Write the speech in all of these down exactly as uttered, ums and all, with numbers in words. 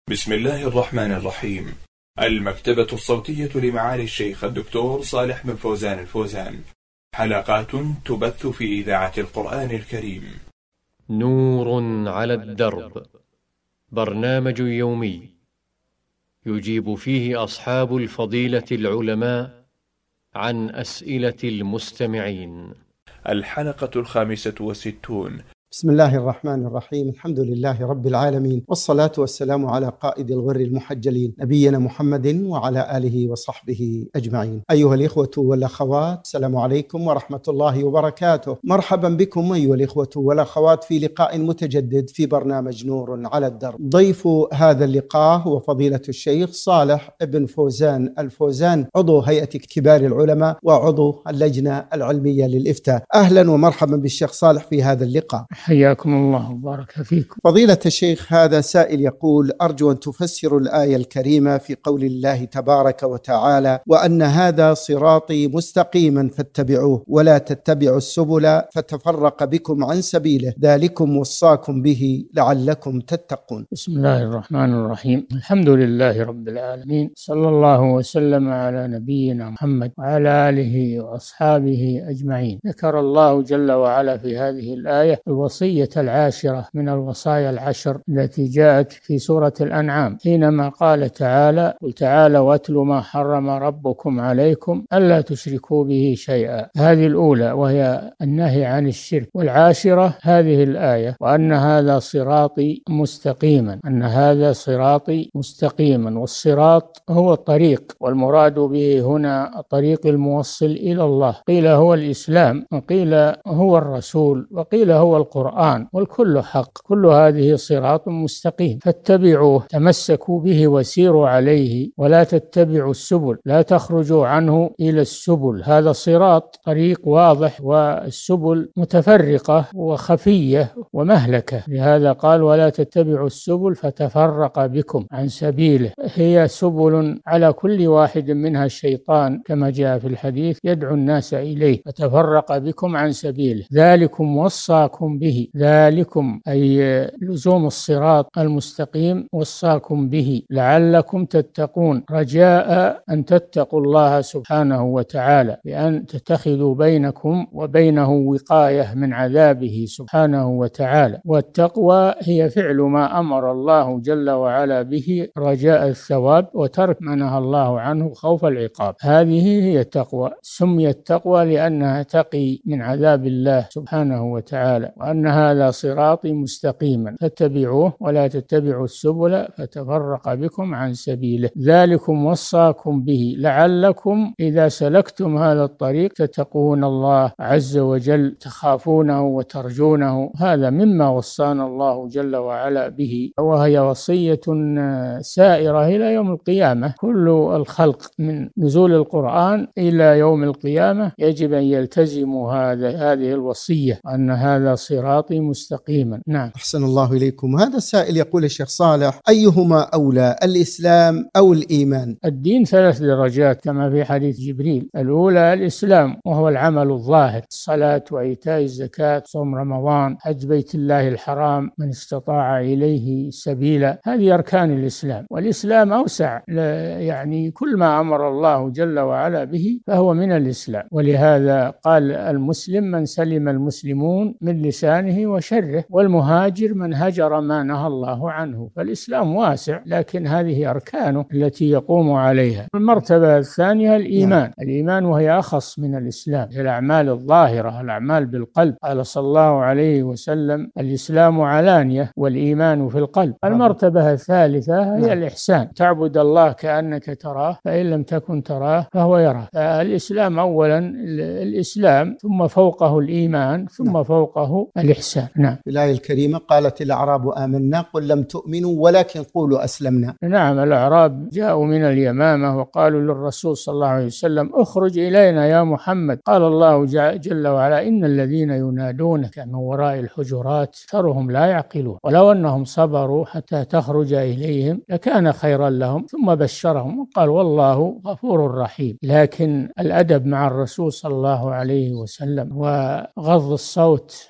بسم الله الرحمن الرحيم. المكتبة الصوتية لمعالي الشيخ الدكتور صالح بن فوزان الفوزان، حلقات تبث في إذاعة القرآن الكريم. نور على الدرب، برنامج يومي يجيب فيه أصحاب الفضيلة العلماء عن أسئلة المستمعين. الحلقة الخامسة والستون. بسم الله الرحمن الرحيم. الحمد لله رب العالمين، والصلاة والسلام على قائد الغر المحجلين نبينا محمد وعلى آله وصحبه أجمعين. أيها الإخوة والأخوات، السلام عليكم ورحمة الله وبركاته. مرحبا بكم أيها الإخوة والأخوات في لقاء متجدد في برنامج نور على الدرب. ضيف هذا اللقاء هو فضيلة الشيخ صالح بن فوزان الفوزان، عضو هيئة كبار العلماء وعضو اللجنة العلمية للإفتاء. أهلا ومرحبا بالشيخ صالح في هذا اللقاء. حياكم الله وبارك فيكم. فضيلة الشيخ، هذا سائل يقول: أرجو أن تفسروا الآية الكريمة في قول الله تبارك وتعالى: وأن هذا صراطي مستقيما فاتبعوه ولا تتبعوا السبل فتفرق بكم عن سبيله ذلكم وصاكم به لعلكم تتقون. بسم الله الرحمن الرحيم. الحمد لله رب العالمين، صلى الله وسلم على نبينا محمد وعلى آله وأصحابه أجمعين. ذكر الله جل وعلا في هذه الآية الوصية العاشرة من الوصايا العشر التي جاءت في سورة الأنعام، حينما قال تعالى: قل تعالى واتل ما حرم ربكم عليكم ألا تشركوا به شيئا. هذه الأولى وهي النهي عن الشرك. والعاشرة هذه الآية: وأن هذا صراطي مستقيما، أن هذا صراطي مستقيما. والصراط هو الطريق، والمراد به هنا الطريق الموصل إلى الله. قيل هو الإسلام، وقيل هو الرسول، وقيل هو القرآن، والكل حق. كل هذه صراط مستقيم فاتبعوه، تمسكوا به وسيروا عليه، ولا تتبعوا السبل، لا تخرجوا عنه إلى السبل. هذا صراط طريق واضح، والسبل متفرقة وخفية ومهلكة. لهذا قال: ولا تتبعوا السبل فتفرق بكم عن سبيله. هي سبل على كل واحد منها الشيطان كما جاء في الحديث يدعو الناس إليه، فتفرق بكم عن سبيله ذلكم وصاكم به. ذلكم أي لزوم الصراط المستقيم وصاكم به لعلكم تتقون، رجاء أن تتقوا الله سبحانه وتعالى، بأن تتخذوا بينكم وبينه وقاية من عذابه سبحانه وتعالى. والتقوى هي فعل ما أمر الله جل وعلا به رجاء الثواب، وترك ما نهى الله عنه خوف العقاب. هذه هي التقوى. سميت تقوى لأنها تقي من عذاب الله سبحانه وتعالى. وأن هذا صراطي مستقيما فاتبعوه ولا تتبعوا السبل فتفرق بكم عن سبيله ذلكم وصاكم به لعلكم إذا سلكتم هذا الطريق تتقون الله عز وجل، تخافونه وترجونه. هذا مما وصانا الله جل وعلا به، وهي وصية سائرة إلى يوم القيامة. كل الخلق من نزول القرآن إلى يوم القيامة يجب أن يلتزموا هذا هذه الوصية، أن هذا صراطي مستقيما. نعم. أحسن الله إليكم. هذا السائل يقول: الشيخ صالح، أيهما أولى، الإسلام أو الإيمان؟ الدين ثلاث درجات كما في حديث جبريل. الأولى الإسلام، وهو العمل الظاهر: الصلاة وإيتاء الزكاة، صوم رمضان، حج بيت الله الحرام من استطاع إليه سبيلا. هذه أركان الإسلام. والإسلام أوسع، يعني كل ما أمر الله جل وعلا به فهو من الإسلام. ولهذا قال: المسلم من سلم المسلمون من لسانه وشره، والمهاجر من هجر ما نهى الله عنه. فالإسلام واسع، لكن هذه أركانه التي يقوم عليها. المرتبة الثانية الإيمان. الإيمان وهي أخص من الإسلام، هي الأعمال الظاهرة، الأعمال بالقلب. قال صلى الله عليه وسلم: الإسلام علانية والإيمان في القلب. المرتبة الثالثة هي الإحسان: تعبد الله كأنك تراه فإن لم تكن تراه فهو يراك. الإسلام أولا الإسلام، ثم فوقه الإيمان، ثم فوقه الإحسان. نعم. في الآية الكريمة قالت الأعراب آمنا قل لم تؤمنوا ولكن قولوا أسلمنا. نعم. الأعراب جاءوا من اليمامة وقالوا للرسول صلى الله عليه وسلم: اخرج إلينا يا محمد. قال الله جل وعلا: إن الذين ينادونك من وراء الحجرات أكثرهم لا يعقلون، ولو أنهم صبروا حتى تخرج إليهم لكان خيرا لهم. ثم بشرهم وقال: والله غفور رحيم. لكن الأدب مع الرسول صلى الله عليه وسلم وغض الصوت عنده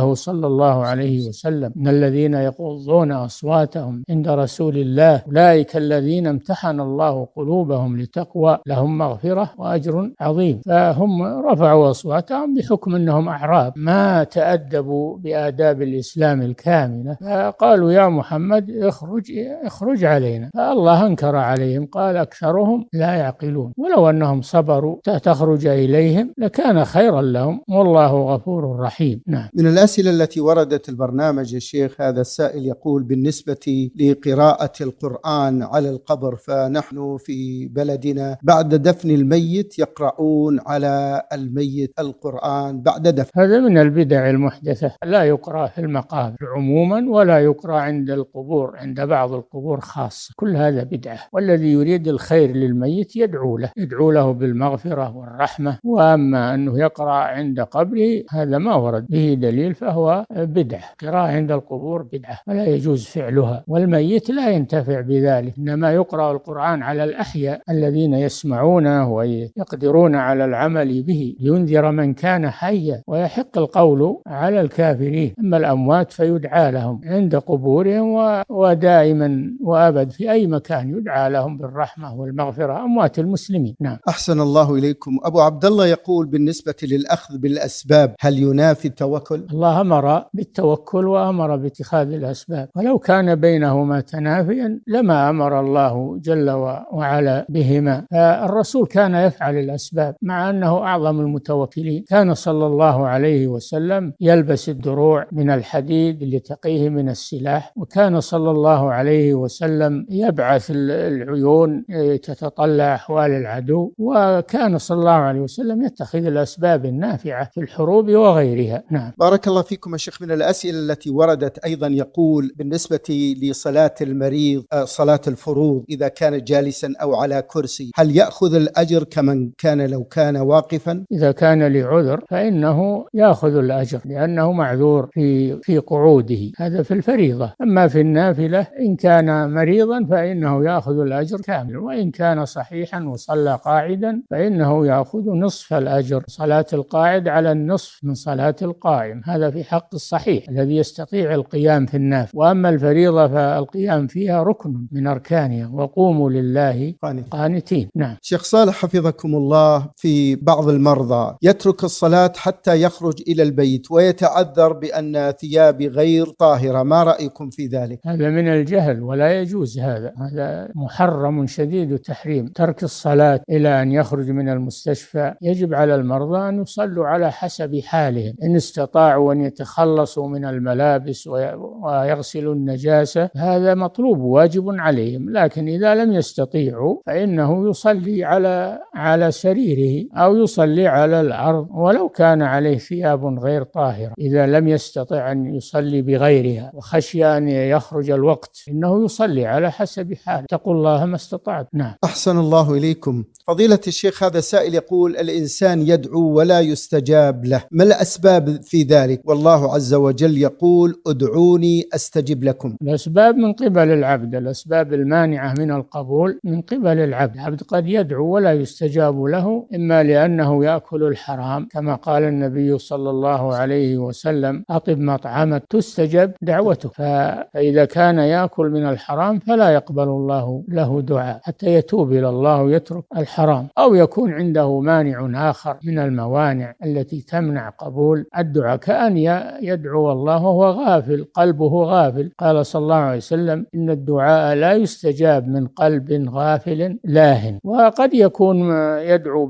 قوله صلى الله عليه وسلم: إن الذين يغضون أصواتهم عند رسول الله أولئك الذين امتحن الله قلوبهم لتقوى لهم مغفرة وأجر عظيم. فهم رفعوا أصواتهم بحكم أنهم أعراب ما تأدبوا بآداب الإسلام الكاملة، فقالوا: يا محمد اخرج اخرج علينا. فالله أنكر عليهم، قال: أكثرهم لا يعقلون، ولو أنهم صبروا تخرج إليهم لكان خيرا لهم والله غفور رحيم. نعم. من الأسئلة التي وردت البرنامج يا شيخ، هذا السائل يقول: بالنسبة لقراءة القرآن على القبر، فنحن في بلدنا بعد دفن الميت يقرؤون على الميت القرآن بعد دفن. هذا من البدع المحدثة، لا يقرأ في المقابر عموما ولا يقرأ عند القبور، عند بعض القبور خاصة، كل هذا بدعة. والذي يريد الخير للميت يدعو له يدعو له بالمغفرة والرحمة، وأما أنه يقرأ عند قبره هذا ما ورد به دليل فهو بدعة. قراءة عند القبور بدعة ولا يجوز فعلها، والميت لا ينتفع بذلك، إنما يقرأ القرآن على الأحياء الذين يسمعونه ويقدرون على العمل به لينذر من كان حيا ويحق القول على الكافرين. أما الأموات فيدعى لهم عند قبورهم ودائما وأبد في أي مكان يدعى لهم بالرحمة والمغفرة، أموات المسلمين. نعم. أحسن الله إليكم. أبو عبد الله يقول: بالنسبة للأخذ بالأسباب هل ينافي التوكل؟ الله أمر بالتوكل وأمر باتخاذ الأسباب، ولو كان بينهما تنافيا لما أمر الله جل وعلا بهما. فالرسول كان يفعل الأسباب مع أنه أعظم المتوكلين. كان صلى الله عليه وسلم يلبس الدروع من الحديد لتقيه من السلاح، وكان صلى الله عليه وسلم يبعث العيون تتطلع أحوال العدو، وكان صلى الله عليه وسلم يتخذ الأسباب النافعة في الحروب وغيرها. نعم. بارك الله فيكم يا شيخ. من الأسئلة التي وردت أيضا يقول: بالنسبة لصلاة المريض صلاة الفروض إذا كان جالسا أو على كرسي هل يأخذ الأجر كمن كان لو كان واقفا؟ إذا كان لعذر فإنه يأخذ الأجر لأنه معذور في في قعوده، هذا في الفريضة. أما في النافلة إن كان مريضا فإنه يأخذ الأجر كامل، وإن كان صحيحا وصلى قاعدا فإنه يأخذ نصف الأجر، صلاة القاعد على النصف من صلاة القائم، هذا في حق الصحيح الذي يستطيع القيام في النافلة. وأما الفريضة فالقيام فيها ركن من أركانها، وقوموا لله قانتين. نعم. شيخ صالح حفظكم الله، في بعض المرضى يترك الصلاة حتى يخرج إلى البيت ويتعذر بأن ثيابي غير طاهرة، ما رأيكم في ذلك؟ هذا من الجهل ولا يجوز، هذا هذا محرم شديد التحريم. ترك الصلاة إلى أن يخرج من المستشفى. يجب على المرضى أن يصلوا على حسب حالهم، إن استطاعوا أن يتخلصوا من الملابس ويغسلوا النجاسة هذا مطلوب واجب عليهم، لكن إذا لم يستطيعوا فإنه يصلي على على سريره أو يصلي على الأرض ولو كان عليه ثياب غير طاهرة. إذا لم يستطع أن يصلي بغيرها وخشي أن يخرج الوقت إنه يصلي على حسب حاله. اتقوا الله ما استطعت. نعم. أحسن الله إليكم. فضيلة الشيخ، هذا سائل يقول: الإنسان يدعو ولا يستجاب له، ما الأسباب في ذلك؟ والله عز وجل يقول: ادعوني أستجب لكم. الأسباب من قبل العبد، الأسباب المانعة من القبول من قبل العبد. العبد قد يدعو ولا يستجاب له، إما لأنه يأكل الحرام كما قال النبي صلى الله عليه وسلم: أطب مطعمك تستجب دعوته. فإذا كان يأكل من الحرام فلا يقبل الله له دعاء حتى يتوب إلى الله ويترك الحرام، أو يكون عنده مانع آخر من الموانع التي تمنع قبول الدعاء، كأن يدعو الله وهو غافل، قلبه غافل. قال صلى الله عليه وسلم: إن الدعاء لا يستجاب من قلب غافل لاهٍ. وقد يكون يدعو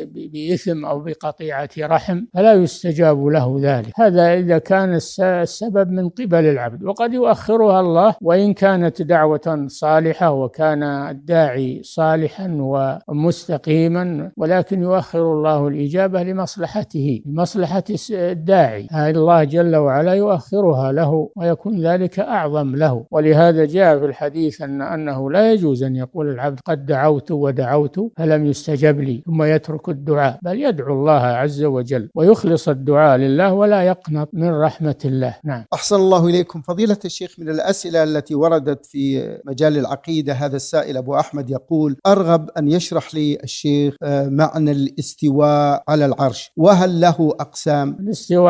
بإثم أو بقطيعة رحم فلا يستجاب له ذلك، هذا إذا كان السبب من قبل العبد. وقد يؤخرها الله وإن كانت دعوة صالحة وكان الداعي صالحا ومستقيما، ولكن يؤخر الله الإجابة لمصلحته، لمصلحة الداعي، الله جل وعلا يؤخرها له ويكون ذلك أعظم له. ولهذا جاء في الحديث أن أنه لا يجوز أن يقول العبد: قد دعوت ودعوت فلم يستجب لي، ثم يترك الدعاء، بل يدعو الله عز وجل ويخلص الدعاء لله ولا يقنط من رحمة الله. نعم. أحسن الله إليكم. فضيلة الشيخ، من الأسئلة التي وردت في مجال العقيدة، هذا السائل أبو أحمد يقول: أرغب أن يشرح لي الشيخ معنى الاستواء على العرش، وهل له أقسام؟ الاستواء على العرش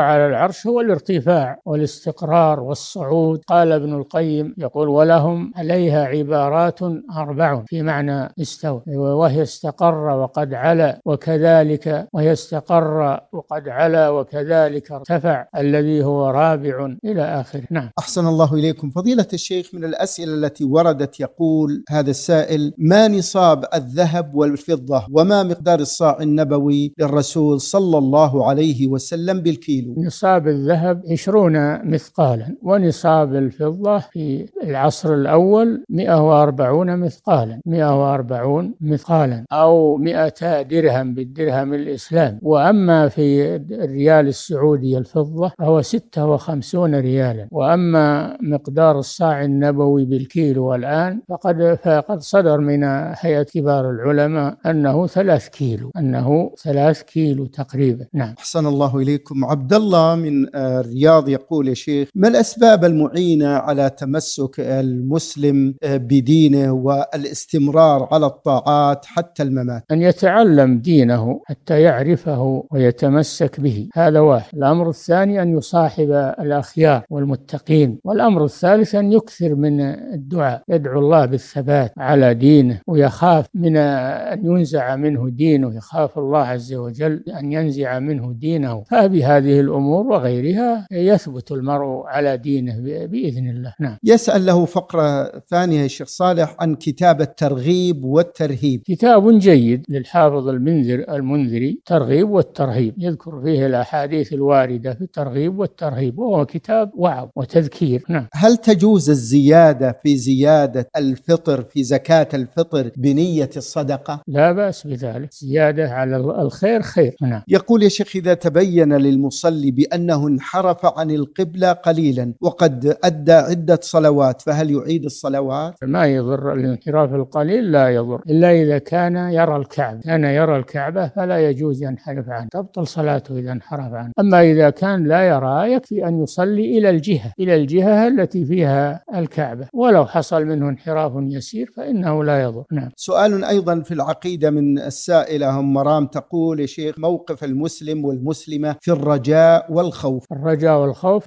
العرش هو الارتفاع والاستقرار والصعود. قال ابن القيم يقول: ولهم عليها عبارات أربع في معنى استوى، وهي استقر وقد علا وكذلك، وهي استقر وقد علا وكذلك ارتفع الذي هو رابع إلى آخره. نعم. أحسن الله إليكم فضيلة الشيخ. من الأسئلة التي وردت يقول هذا السائل: ما نصاب الذهب والفضة وما مقدار الصاع النبوي للرسول صلى الله عليه وسلم بالكيلو؟ نصاب الذهب عشرون مثقالا، ونصاب الفضة في العصر الأول مئة وأربعون مثقالا مئة وأربعون مثقالا أو مئتا درهم بالدرهم الإسلامي. وأما في الريال السعودي الفضة فهو ستة وخمسون ريالا. وأما مقدار الصاع النبوي بالكيلو الآن فقد فقد صدر من هيئة كبار العلماء أنه ثلاث كيلو أنه ثلاث كيلو تقريبا. نعم. أحسن الله إليكم. عبد الله من الرياض يقول: يا شيخ، ما الأسباب المعينة على تمسك المسلم بدينه والاستمرار على الطاعات حتى الممات؟ أن يتعلم دينه حتى يعرفه ويتمسك به، هذا واحد. الأمر الثاني أن يصاحب الأخيار والمتقين. والأمر الثالث أن يكثر من الدعاء، يدعو الله بالثبات على دينه، ويخاف من أن ينزع منه دينه، يخاف الله عز وجل أن ينزع منه دينه. فبهذه الأمور وغيرها يثبت المرء على دينه بإذن الله. نعم. يسأل له فقرة ثانية الشيخ صالح عن كتاب الترغيب والترهيب. كتاب جيد للحافظ المنذر المنذري، ترغيب والترهيب، يذكر فيه الأحاديث الواردة في الترغيب والترهيب، وهو كتاب وعظ وتذكير. نعم. هل تجوز الزيادة في زيادة الفطر في زكاة الفطر بنية الصدقة؟ لا بأس بذلك، زيادة على الخير خير. نعم. يقول: يا شيخ، إذا تبين للمصلي بأنه انحرف عن القبلة قليلا وقد أدى عدة صلوات فهل يعيد الصلوات؟ ما يضر الانحراف القليل، لا يضر إلا إذا كان يرى الكعبة كان يرى الكعبة فلا يجوز ينحرف عنه، تبطل صلاته إذا انحرف عنه. أما إذا كان لا يرى يكفي أن يصلي إلى الجهة إلى الجهة التي فيها الكعبة، ولو حصل منه انحراف يسير فإنه لا يضر. نعم. سؤال أيضا في العقيدة من السائلة أم مرام تقول: يا شيخ، موقف المسلم والمسلمة في الرجاء والخوف. الرجاء والخوف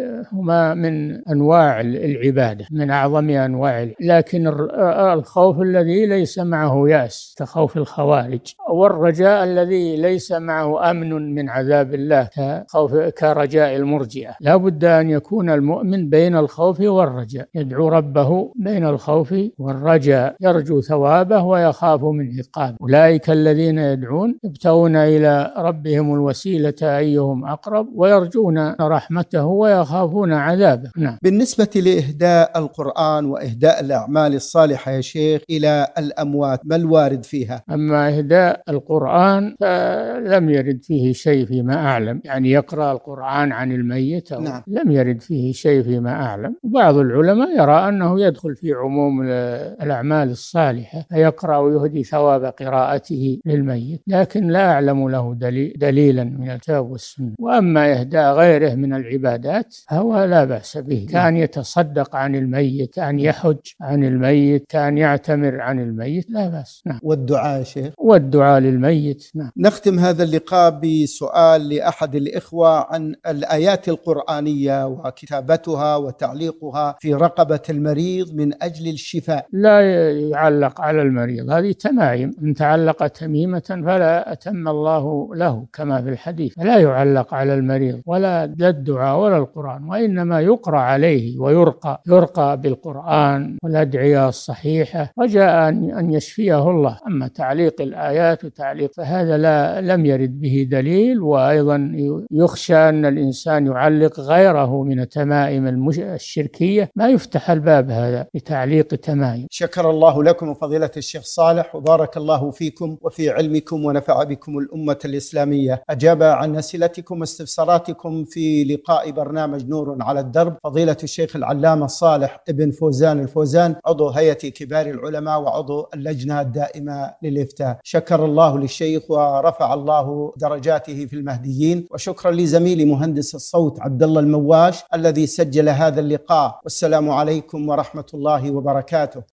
هما من أنواع العبادة، من أعظم أنواع، لكن الخوف الذي ليس معه يأس كخوف الخوارج، والرجاء الذي ليس معه أمن من عذاب الله كخوف كرجاء المرجئة. لا بد أن يكون المؤمن بين الخوف والرجاء، يدعو ربه بين الخوف والرجاء، يرجو ثوابه ويخاف من عقابه. أولئك الذين يدعون يبتغون إلى ربهم الوسيلة أيهم أقرب ويرجون رحمته ويخافون عذابه. نعم. بالنسبة لإهداء القرآن وإهداء الأعمال الصالحة يا شيخ إلى الأموات، ما الوارد فيها؟ أما إهداء القرآن فلم يرد فيه شيء فيما أعلم، يعني يقرأ القرآن عن الميت أو نعم. لم يرد فيه شيء فيما أعلم. بعض العلماء يرى أنه يدخل في عموم الأعمال الصالحة فيقرأ ويهدي ثواب قراءته للميت، لكن لا أعلم له دليل دليلا من الكتاب والسنة. وأما إهداء غيره من العبادات فهو لا بأس به، كان يتصدق عن الميت، كان يحج عن الميت، كان يعتمر عن الميت، لا بأس. نعم. والدعاء شيخ؟ والدعاء للميت. نعم. نختم هذا اللقاء بسؤال لأحد الإخوة عن الآيات القرآنية وكتابتها وتعليقها في رقبة المريض من أجل الشفاء. لا يعلق على المريض، هذه تمائم، من تعلق تميمة فلا أتم الله له كما في الحديث. لا يعلق على المريض ولا الدعاء ولا القرآن، وإنما يقرأ عليه ويرقى يرقى بالقرآن والأدعية الصحيحة رجاء أن يشفيه الله. أما تعليق الآيات وتعليق فهذا لا لم يرد به دليل، وأيضا يخشى أن الإنسان يعلق غيره من التمائم الشركية، ما يفتح الباب هذا لتعليق تمائم. شكر الله لكم فضيلة الشيخ صالح وبارك الله فيكم وفي علمكم ونفع بكم الأمة الإسلامية. أجاب عن أسئلتكم واستفساراتكم في لقاء برنامج نور على الدرب فضيلة الشيخ العلامة صالح ابن فوزان الفوزان، عضو هيئة كبار العلماء وعضو اللجنة الدائمة للإفتاء. شكر الله للشيخ ورفع الله درجاته في المهديين، وشكرا لزميلي مهندس الصوت عبد الله المواش الذي سجل هذا اللقاء. والسلام عليكم ورحمة الله وبركاته.